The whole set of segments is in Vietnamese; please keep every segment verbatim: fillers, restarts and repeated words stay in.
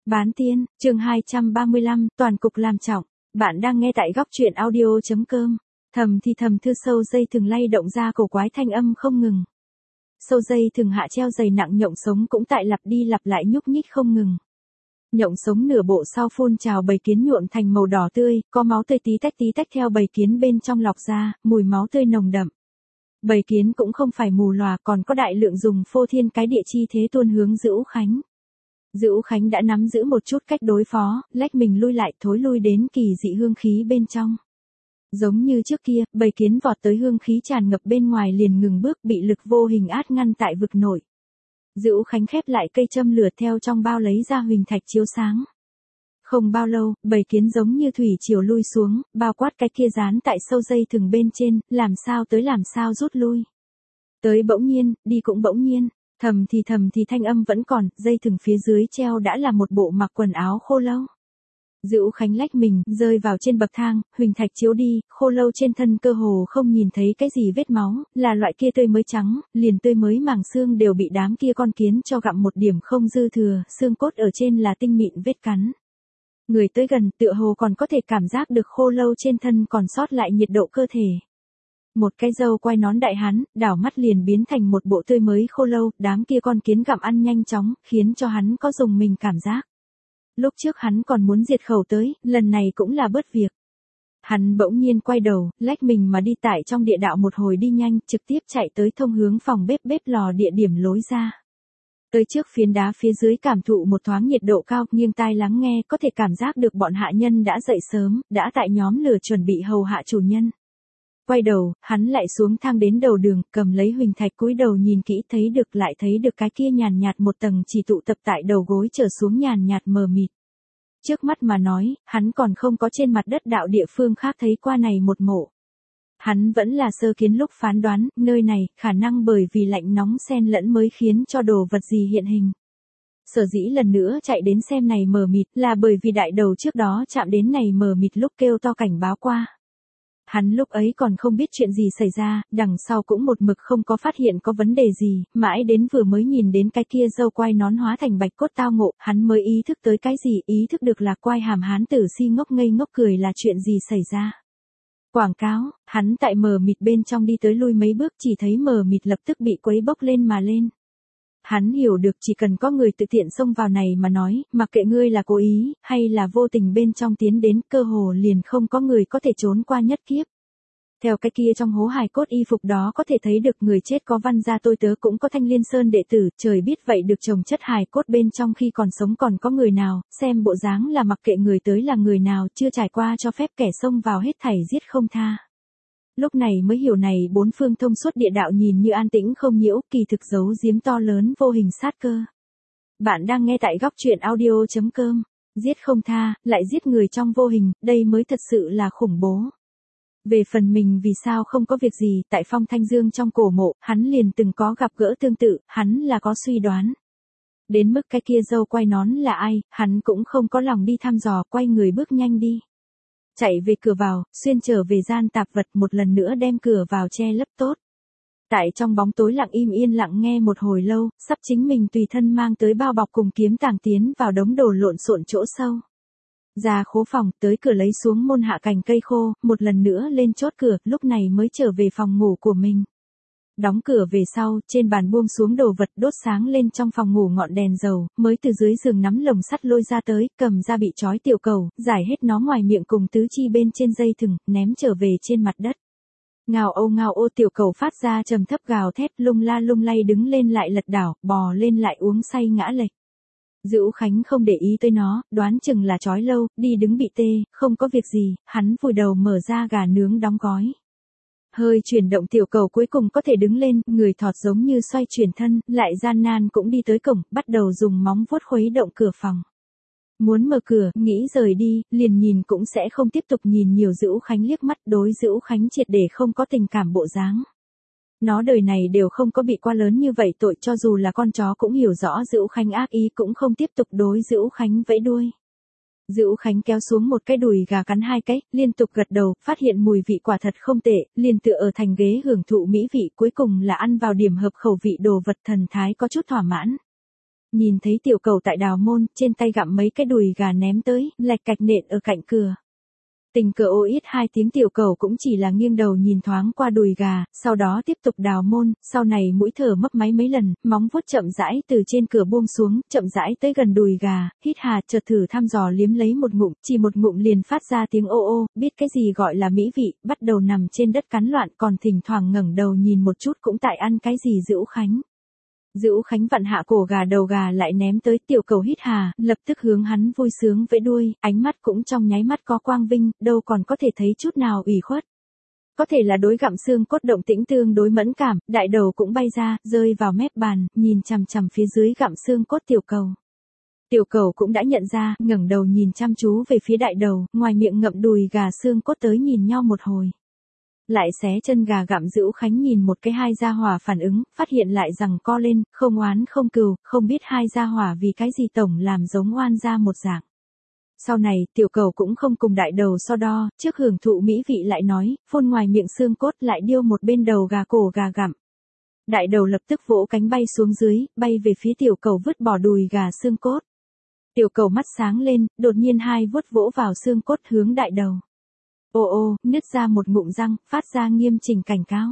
Bán tiên, chương hai trăm ba mươi lăm, toàn cục làm trọng. Bạn đang nghe tại góc truyện audio.com. Thầm thì thầm thư sâu dây thừng lay động ra cổ quái thanh âm không ngừng. Sâu dây thừng hạ treo dày nặng nhộng sống cũng tại lặp đi lặp lại nhúc nhích không ngừng. Nhộng sống nửa bộ sau phun trào bầy kiến nhuộm thành màu đỏ tươi, có máu tươi tí tách tí tách theo bầy kiến bên trong lọc ra, mùi máu tươi nồng đậm. Bầy kiến cũng không phải mù lòa, còn có đại lượng dùng phô thiên cái địa chi thế tuôn hướng Dữ Khánh. Dữ Khánh đã nắm giữ một chút cách đối phó, lách mình lui lại thối lui đến kỳ dị hương khí bên trong. Giống như trước kia, bầy kiến vọt tới hương khí tràn ngập bên ngoài liền ngừng bước bị lực vô hình át ngăn tại vực nội. Dữ Khánh khép lại cây châm lửa theo trong bao lấy ra huỳnh thạch chiếu sáng. Không bao lâu, bầy kiến giống như thủy triều lui xuống, bao quát cái kia dán tại sâu dây thừng bên trên, làm sao tới làm sao rút lui. Tới bỗng nhiên, đi cũng bỗng nhiên. Thầm thì thầm thì thanh âm vẫn còn, dây thừng phía dưới treo đã là một bộ mặc quần áo khô lâu. Dữ Khánh lách mình, rơi vào trên bậc thang, huỳnh thạch chiếu đi, khô lâu trên thân cơ hồ không nhìn thấy cái gì vết máu, là loại kia tươi mới trắng, liền tươi mới màng xương đều bị đám kia con kiến cho gặm một điểm không dư thừa, xương cốt ở trên là tinh mịn vết cắn. Người tới gần, tựa hồ còn có thể cảm giác được khô lâu trên thân còn sót lại nhiệt độ cơ thể. Một cái râu quai nón đại hán, đảo mắt liền biến thành một bộ tươi mới khô lâu, đám kia con kiến gặm ăn nhanh chóng, khiến cho hắn có dùng mình cảm giác. Lúc trước hắn còn muốn diệt khẩu tới, lần này cũng là bớt việc. Hắn bỗng nhiên quay đầu, lách mình mà đi tại trong địa đạo một hồi đi nhanh, trực tiếp chạy tới thông hướng phòng bếp bếp lò địa điểm lối ra. Tới trước phiến đá phía dưới cảm thụ một thoáng nhiệt độ cao, nghiêng tai lắng nghe, có thể cảm giác được bọn hạ nhân đã dậy sớm, đã tại nhóm lửa chuẩn bị hầu hạ chủ nhân. Quay đầu, hắn lại xuống thang đến đầu đường, cầm lấy huỳnh thạch cúi đầu nhìn kỹ thấy được lại thấy được cái kia nhàn nhạt một tầng chỉ tụ tập tại đầu gối trở xuống nhàn nhạt mờ mịt. Trước mắt mà nói, hắn còn không có trên mặt đất đạo địa phương khác thấy qua này một mộ. Hắn vẫn là sơ kiến lúc phán đoán, nơi này, khả năng bởi vì lạnh nóng xen lẫn mới khiến cho đồ vật gì hiện hình. Sở dĩ lần nữa chạy đến xem này mờ mịt là bởi vì đại đầu trước đó chạm đến này mờ mịt lúc kêu to cảnh báo qua. Hắn lúc ấy còn không biết chuyện gì xảy ra, đằng sau cũng một mực không có phát hiện có vấn đề gì, mãi đến vừa mới nhìn đến cái kia râu quai nón hóa thành bạch cốt tao ngộ, hắn mới ý thức tới cái gì, ý thức được là quai hàm hán tử si ngốc ngây ngốc cười là chuyện gì xảy ra. Quảng cáo, hắn tại mờ mịt bên trong đi tới lui mấy bước chỉ thấy mờ mịt lập tức bị quấy bốc lên mà lên. Hắn hiểu được chỉ cần có người tự tiện xông vào này mà nói, mặc kệ ngươi là cố ý, hay là vô tình bên trong tiến đến, cơ hồ liền không có người có thể trốn qua nhất kiếp. Theo cái kia trong hố hài cốt y phục đó có thể thấy được người chết có văn gia tôi tớ cũng có Thanh Liên Sơn đệ tử, trời biết vậy được chồng chất hài cốt bên trong khi còn sống còn có người nào, xem bộ dáng là mặc kệ người tới là người nào chưa trải qua cho phép kẻ xông vào hết thảy giết không tha. Lúc này mới hiểu này bốn phương thông suốt địa đạo nhìn như an tĩnh không nhiễu, kỳ thực giấu giếm to lớn vô hình sát cơ. Bạn đang nghe tại góc truyện audio.com. Giết không tha, lại giết người trong vô hình, đây mới thật sự là khủng bố. Về phần mình vì sao không có việc gì, tại Phong Thanh Dương trong cổ mộ, hắn liền từng có gặp gỡ tương tự, hắn là có suy đoán. Đến mức cái kia râu quai nón là ai, hắn cũng không có lòng đi thăm dò, quay người bước nhanh đi. Chạy về cửa vào, xuyên trở về gian tạp vật một lần nữa đem cửa vào che lấp tốt. Tại trong bóng tối lặng im yên lặng nghe một hồi lâu, sắp chính mình tùy thân mang tới bao bọc cùng kiếm tàng tiến vào đống đồ lộn xộn chỗ sâu. Ra khố phòng, tới cửa lấy xuống môn hạ cành cây khô, một lần nữa lên chốt cửa, lúc này mới trở về phòng ngủ của mình. Đóng cửa về sau, trên bàn buông xuống đồ vật đốt sáng lên trong phòng ngủ ngọn đèn dầu, mới từ dưới giường nắm lồng sắt lôi ra tới, cầm ra bị trói tiểu cầu, giải hết nó ngoài miệng cùng tứ chi bên trên dây thừng, ném trở về trên mặt đất. Ngào ô ngào ô tiểu cầu phát ra trầm thấp gào thét lung la lung lay đứng lên lại lật đảo, bò lên lại uống say ngã lệch. Dữ Khánh không để ý tới nó, đoán chừng là trói lâu, đi đứng bị tê, không có việc gì, hắn vùi đầu mở ra gà nướng đóng gói. Hơi chuyển động tiểu cầu cuối cùng có thể đứng lên, người thọt giống như xoay chuyển thân, lại gian nan cũng đi tới cổng, bắt đầu dùng móng vuốt khuấy động cửa phòng. Muốn mở cửa, nghĩ rời đi, liền nhìn cũng sẽ không tiếp tục nhìn nhiều Dữ Khánh liếc mắt, đối Dữ Khánh triệt để không có tình cảm bộ dáng. Nó đời này đều không có bị qua lớn như vậy tội, cho dù là con chó cũng hiểu rõ Dữ Khánh ác ý cũng không tiếp tục đối Dữ Khánh vẫy đuôi. Dữ Khánh kéo xuống một cái đùi gà cắn hai cái, liên tục gật đầu, phát hiện mùi vị quả thật không tệ, liền tựa ở thành ghế hưởng thụ mỹ vị, cuối cùng là ăn vào điểm hợp khẩu vị đồ vật, thần thái có chút thỏa mãn. Nhìn thấy tiểu cầu tại đào môn, trên tay gặm mấy cái đùi gà ném tới, lạch cạch nện ở cạnh cửa. Tình cờ ô ít hai tiếng tiểu cầu cũng chỉ là nghiêng đầu nhìn thoáng qua đùi gà, sau đó tiếp tục đào môn, sau này mũi thở mấp máy mấy lần, móng vuốt chậm rãi từ trên cửa buông xuống, chậm rãi tới gần đùi gà, hít hà chợt thử thăm dò liếm lấy một ngụm, chỉ một ngụm liền phát ra tiếng ô ô, biết cái gì gọi là mỹ vị, bắt đầu nằm trên đất cắn loạn, còn thỉnh thoảng ngẩng đầu nhìn một chút cũng tại ăn cái gì Dữu Khánh. Dữu Khánh vặn hạ cổ gà đầu gà lại ném tới, tiểu cầu hít hà, lập tức hướng hắn vui sướng vẫy đuôi, ánh mắt cũng trong nháy mắt có quang vinh, đâu còn có thể thấy chút nào ủy khuất. Có thể là đối gặm xương cốt động tĩnh tương đối mẫn cảm, đại đầu cũng bay ra, rơi vào mép bàn, nhìn chằm chằm phía dưới gặm xương cốt tiểu cầu. Tiểu cầu cũng đã nhận ra, ngẩng đầu nhìn chăm chú về phía đại đầu, ngoài miệng ngậm đùi gà xương cốt tới nhìn nhau một hồi. Lại xé chân gà gặm Dữu Khánh nhìn một cái hai gia hỏa phản ứng, phát hiện lại rằng co lên, không oán không cừu, không biết hai gia hỏa vì cái gì tổng làm giống oan gia một dạng. Sau này, tiểu cầu cũng không cùng đại đầu so đo, trước hưởng thụ mỹ vị lại nói, phun ngoài miệng xương cốt lại điêu một bên đầu gà cổ gà gặm. Đại đầu lập tức vỗ cánh bay xuống dưới, bay về phía tiểu cầu vứt bỏ đùi gà xương cốt. Tiểu cầu mắt sáng lên, đột nhiên hai vuốt vỗ vào xương cốt hướng đại đầu. Ô ô, nứt ra một ngụm răng, phát ra nghiêm chỉnh cảnh cáo.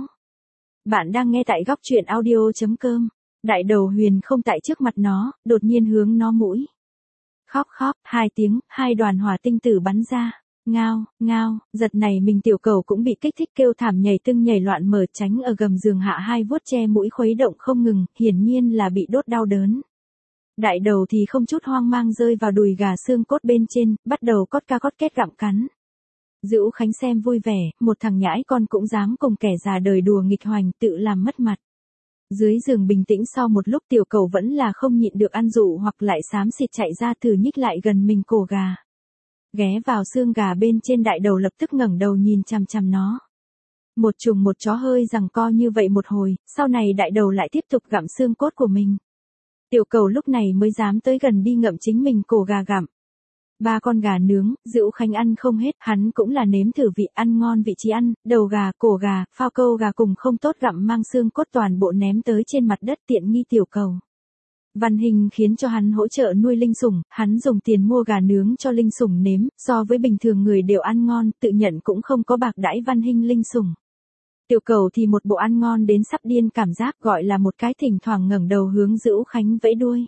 Bạn đang nghe tại góc truyện audio.com. Đại đầu huyền không tại trước mặt nó, đột nhiên hướng nó mũi. Khóc khóc, hai tiếng, hai đoàn hỏa tinh tử bắn ra. Ngao, ngao, giật này mình tiểu cầu cũng bị kích thích kêu thảm nhảy tưng nhảy loạn mở tránh ở gầm giường hạ hai vuốt che mũi khuấy động không ngừng, hiển nhiên là bị đốt đau đớn. Đại đầu thì không chút hoang mang rơi vào đùi gà xương cốt bên trên, bắt đầu cót ca cót két gặm cắn. Dữu Khánh xem vui vẻ, một thằng nhãi con cũng dám cùng kẻ già đời đùa nghịch hoành, tự làm mất mặt. Dưới giường bình tĩnh sau một lúc tiểu cầu vẫn là không nhịn được ăn dụ hoặc lại xám xịt chạy ra thử nhích lại gần mình cổ gà. Ghé vào xương gà bên trên, đại đầu lập tức ngẩng đầu nhìn chằm chằm nó. Một trùng một chó hơi giằng co như vậy một hồi, sau này đại đầu lại tiếp tục gặm xương cốt của mình. Tiểu cầu lúc này mới dám tới gần đi ngậm chính mình cổ gà gặm. Ba con gà nướng, Dữu Khánh ăn không hết, hắn cũng là nếm thử vị ăn ngon vị trí ăn, đầu gà, cổ gà, phao câu gà cùng không tốt gặm mang xương cốt toàn bộ ném tới trên mặt đất tiện nghi tiểu cầu. Văn Hình khiến cho hắn hỗ trợ nuôi linh sủng, hắn dùng tiền mua gà nướng cho linh sủng nếm, so với bình thường người đều ăn ngon, tự nhận cũng không có bạc đãi Văn Hình linh sủng. Tiểu cầu thì một bộ ăn ngon đến sắp điên cảm giác, gọi là một cái thỉnh thoảng ngẩng đầu hướng Dữu Khánh vẫy đuôi.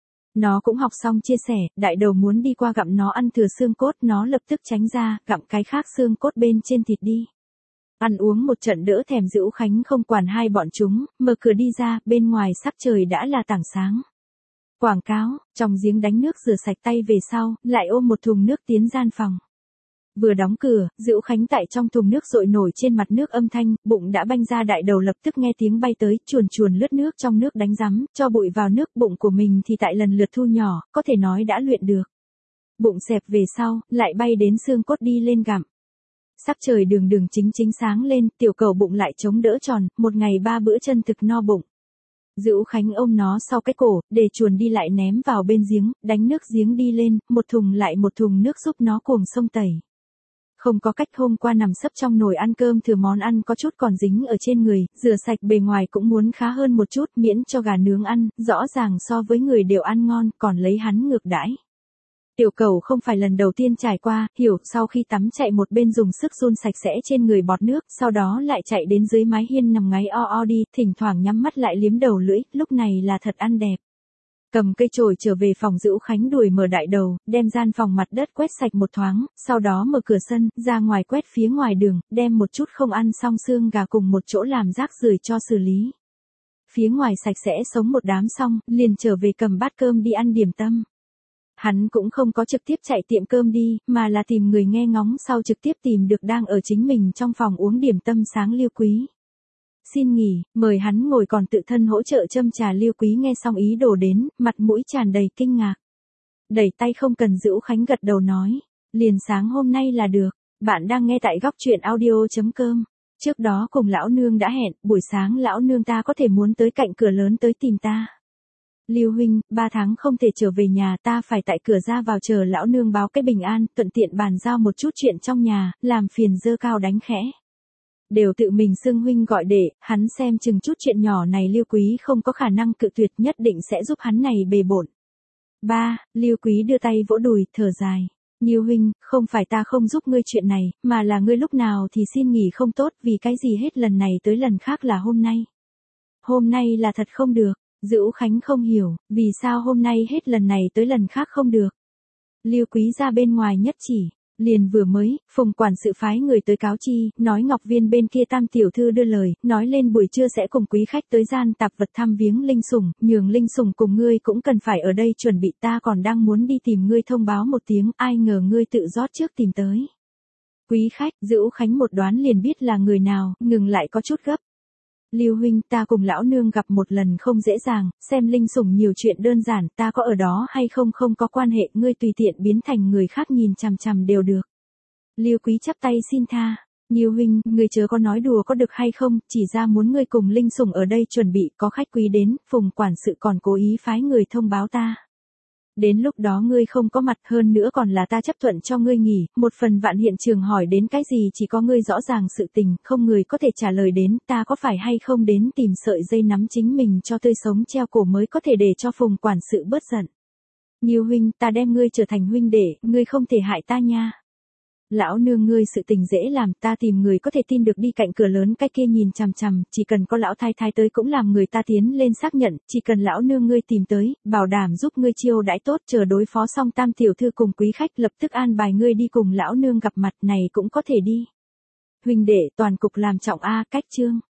Nó cũng học xong chia sẻ, đại đầu muốn đi qua gặm nó ăn thừa xương cốt, nó lập tức tránh ra, gặm cái khác xương cốt bên trên thịt đi. Ăn uống một trận đỡ thèm, Dữu Khánh không quản hai bọn chúng, mở cửa đi ra, bên ngoài sắc trời đã là tảng sáng. Quảng cáo, trong giếng đánh nước rửa sạch tay về sau, lại ôm một thùng nước tiến gian phòng. Vừa đóng cửa, Dữu Khánh tại trong thùng nước dội nổi trên mặt nước âm thanh, bụng đã banh ra, đại đầu lập tức nghe tiếng bay tới, chuồn chuồn lướt nước trong nước đánh rắm, cho bụi vào nước, bụng của mình thì tại lần lượt thu nhỏ, có thể nói đã luyện được. Bụng xẹp về sau, lại bay đến xương cốt đi lên gặm. Sắc trời đường đường chính chính sáng lên, tiểu cầu bụng lại chống đỡ tròn, một ngày ba bữa chân thực no bụng. Dữu Khánh ôm nó sau cái cổ, để chuồn đi lại ném vào bên giếng, đánh nước giếng đi lên, một thùng lại một thùng nước giúp nó cuồng sông tẩy. Không có cách, hôm qua nằm sấp trong nồi ăn cơm thừa món ăn có chút còn dính ở trên người, rửa sạch bề ngoài cũng muốn khá hơn một chút, miễn cho gà nướng ăn, rõ ràng so với người đều ăn ngon, còn lấy hắn ngược đãi. Tiểu cầu không phải lần đầu tiên trải qua, hiểu, sau khi tắm chạy một bên dùng sức run sạch sẽ trên người bọt nước, sau đó lại chạy đến dưới mái hiên nằm ngáy o o đi, thỉnh thoảng nhắm mắt lại liếm đầu lưỡi, lúc này là thật ăn đẹp. Cầm cây chổi trở về phòng, Dữu Khánh đuổi mở đại đầu, đem gian phòng mặt đất quét sạch một thoáng, sau đó mở cửa sân, ra ngoài quét phía ngoài đường, đem một chút không ăn xong xương gà cùng một chỗ làm rác rưởi cho xử lý. Phía ngoài sạch sẽ sống một đám xong, liền trở về cầm bát cơm đi ăn điểm tâm. Hắn cũng không có trực tiếp chạy tiệm cơm đi, mà là tìm người nghe ngóng, sau trực tiếp tìm được đang ở chính mình trong phòng uống điểm tâm sáng Liêu Quý. Xin nghỉ, mời hắn ngồi, còn tự thân hỗ trợ châm trà. Liêu Quý nghe xong ý đồ đến, mặt mũi tràn đầy kinh ngạc. Đẩy tay không cần, Dữu Khánh gật đầu nói, liền sáng hôm nay là được. Bạn đang nghe tại góc truyện audio.com. Trước đó cùng lão nương đã hẹn, buổi sáng lão nương ta có thể muốn tới cạnh cửa lớn tới tìm ta. Lưu huynh, ba tháng không thể trở về nhà, ta phải tại cửa ra vào chờ lão nương báo cái bình an, thuận tiện bàn giao một chút chuyện trong nhà, làm phiền dơ cao đánh khẽ. đều tự mình xưng huynh gọi đệ, hắn xem chừng chút chuyện nhỏ này Lưu Quý không có khả năng cự tuyệt, nhất định sẽ giúp hắn này bề bộn. Ba, Lưu Quý đưa tay vỗ đùi, thở dài. Nhiêu huynh, không phải ta không giúp ngươi chuyện này, mà là ngươi lúc nào thì xin nghỉ không tốt, vì cái gì hết lần này tới lần khác là hôm nay. Hôm nay là thật không được. Dữu Khánh không hiểu, vì sao hôm nay hết lần này tới lần khác không được. Lưu Quý ra bên ngoài nhất chỉ, liền vừa mới, Phùng quản sự phái người tới cáo chi, nói Ngọc Viên bên kia Tam tiểu thư đưa lời, nói lên buổi trưa sẽ cùng quý khách tới gian tạp vật thăm viếng Linh Sủng, nhường Linh Sủng cùng ngươi cũng cần phải ở đây chuẩn bị, ta còn đang muốn đi tìm ngươi thông báo một tiếng, ai ngờ ngươi tự rót trước tìm tới. Quý khách, Dữu Khánh một đoán liền biết là người nào, ngừng lại có chút gấp. Lưu huynh, ta cùng lão nương gặp một lần không dễ dàng, xem Linh Sủng nhiều chuyện đơn giản, ta có ở đó hay không không có quan hệ, ngươi tùy tiện biến thành người khác nhìn chằm chằm đều được. Lưu Quý chắp tay xin tha. Lưu huynh, ngươi chớ có nói đùa có được hay không, chỉ ra muốn ngươi cùng Linh Sủng ở đây chuẩn bị, có khách quý đến, Phùng quản sự còn cố ý phái người thông báo ta. Đến lúc đó ngươi không có mặt, hơn nữa còn là ta chấp thuận cho ngươi nghỉ, một phần vạn hiện trường hỏi đến cái gì chỉ có ngươi rõ ràng sự tình, không người có thể trả lời đến, ta có phải hay không đến tìm sợi dây nắm chính mình cho tươi sống treo cổ mới có thể để cho Phùng quản sự bớt giận. Nhiêu huynh, ta đem ngươi trở thành huynh đệ, ngươi không thể hại ta nha. Lão nương ngươi sự tình dễ làm, ta tìm người có thể tin được đi cạnh cửa lớn cái kia nhìn chằm chằm, chỉ cần có lão thái thái tới cũng làm người ta tiến lên xác nhận, chỉ cần lão nương ngươi tìm tới, bảo đảm giúp ngươi chiêu đãi tốt, chờ đối phó xong Tam tiểu thư cùng quý khách lập tức an bài ngươi đi cùng lão nương gặp mặt, này cũng có thể đi. Huynh đệ toàn cục làm trọng a, cách chương.